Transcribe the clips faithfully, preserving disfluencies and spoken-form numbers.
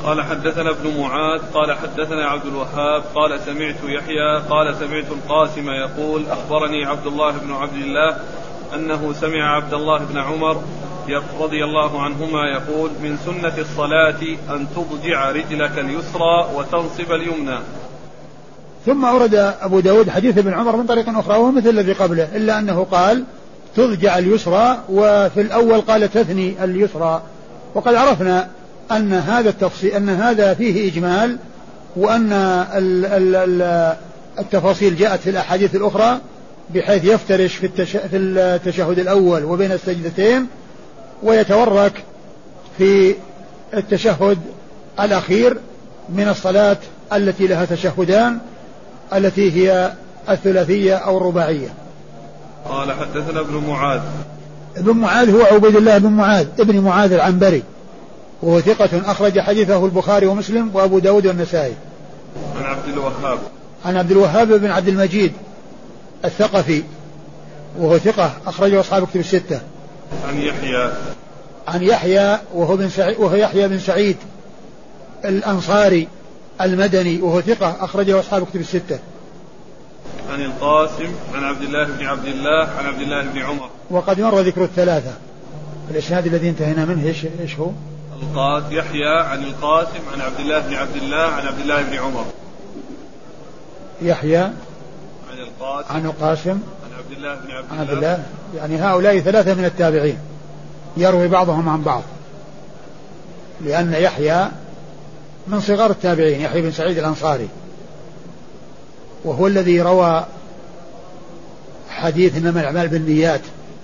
قال حدثنا ابن معاذ قال حدثنا عبد الوهاب قال سمعت يحيى قال سمعت القاسم يقول أخبرني عبد الله بن عبد الله أنه سمع عبد الله بن عمر رضي الله عنهما يقول من سنة الصلاة أن تضجع رجلك اليسرى وتنصب اليمنى. ثم أورد أبو داود حديث ابن عمر من طريق أخرى وهو مثل الذي قبله إلا أنه قال تضجع اليسرى، وفي الأول قال تثني اليسرى. وقد عرفنا أن هذا التفصيل أن هذا فيه إجمال، وأن ال ال ال التفاصيل جاءت في الأحاديث الأخرى بحيث يفترش في, التش... في التشهد الأول وبين السجدتين ويتورك في التشهد الأخير من الصلاة التي لها تشهدان التي هي الثلاثية أو الرباعية. قال حدثنا ابن معاذ. ابن معاذ هو عبيد الله بن معاذ ابن معاذ العنبري، وهو ثقة أخرج حديثه البخاري ومسلم وأبو داود والنسائي. عن عبد الوهاب. عن عبد الوهاب بن عبد المجيد الثقفي، وهو ثقة أخرجه أصحاب كتب الستة. عن يحيى. عن يحيى وهو, بن سعيد وهو يحيى بن سعيد الأنصاري المدني، وهو ثقة أخرجه أصحاب كتب الستة. عن القاسم عن عبد الله بن عبد الله عن عبد الله بن عمر. وقد مر ذكر الثلاثة. الإسناد الذي انتهينا منه إيش إيش هو؟ القاسم يحيى عن القاسم عن عبد الله بن عبد الله عن عبد الله بن عمر. يحيى عن القاسم عن القاسم عن عبد الله بن عبد الله, عبد الله. يعني هؤلاء ثلاثة من التابعين يروي بعضهم عن بعض، لأن يحيى من صغار التابعين، يحيى بن سعيد الأنصاري، وهو الذي روى حديث إنما الأعمال بالنيات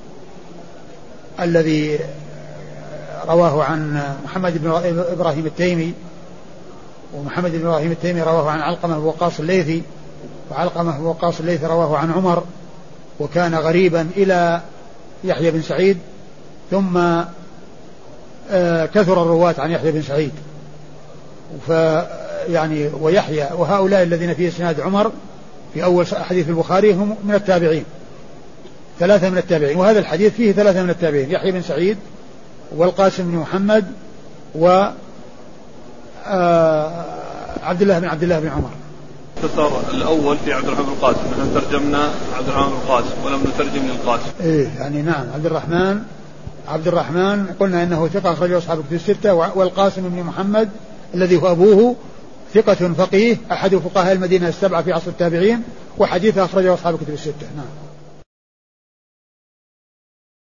الذي رواه عن محمد بن إبراهيم التيمي، ومحمد بن إبراهيم التيمي رواه عن علقمة بن وقاص الليثي، وعلقمة بن وقاص الليثي رواه عن عمر، وكان غريبا إلى يحيى بن سعيد، ثم كثر الرواة عن يحيى بن سعيد. فيعني ويحيى وهؤلاء الذين في إسناد عمر في أول حديث البخاري هم من التابعين، ثلاثة من التابعين، وهذا الحديث فيه ثلاثة من التابعين، يحيى بن سعيد والقاسم بن محمد و عبد الله بن عبد الله بن عمر. اختصر الأول في عبد الرحمن القاسم، نحن ترجمنا عبد الرحمن القاسم ولم نترجم للقاسم. إيه يعني نعم، عبد الرحمن عبد الرحمن قلنا إنه ثقة أخرجه أصحاب الكتب الستة، والقاسم بن محمد الذي هو أبوه ثقة فقيه أحد فقهاء المدينة السبعة في عصر التابعين، وحديثه أخرجه أصحاب الكتب الستة. نعم.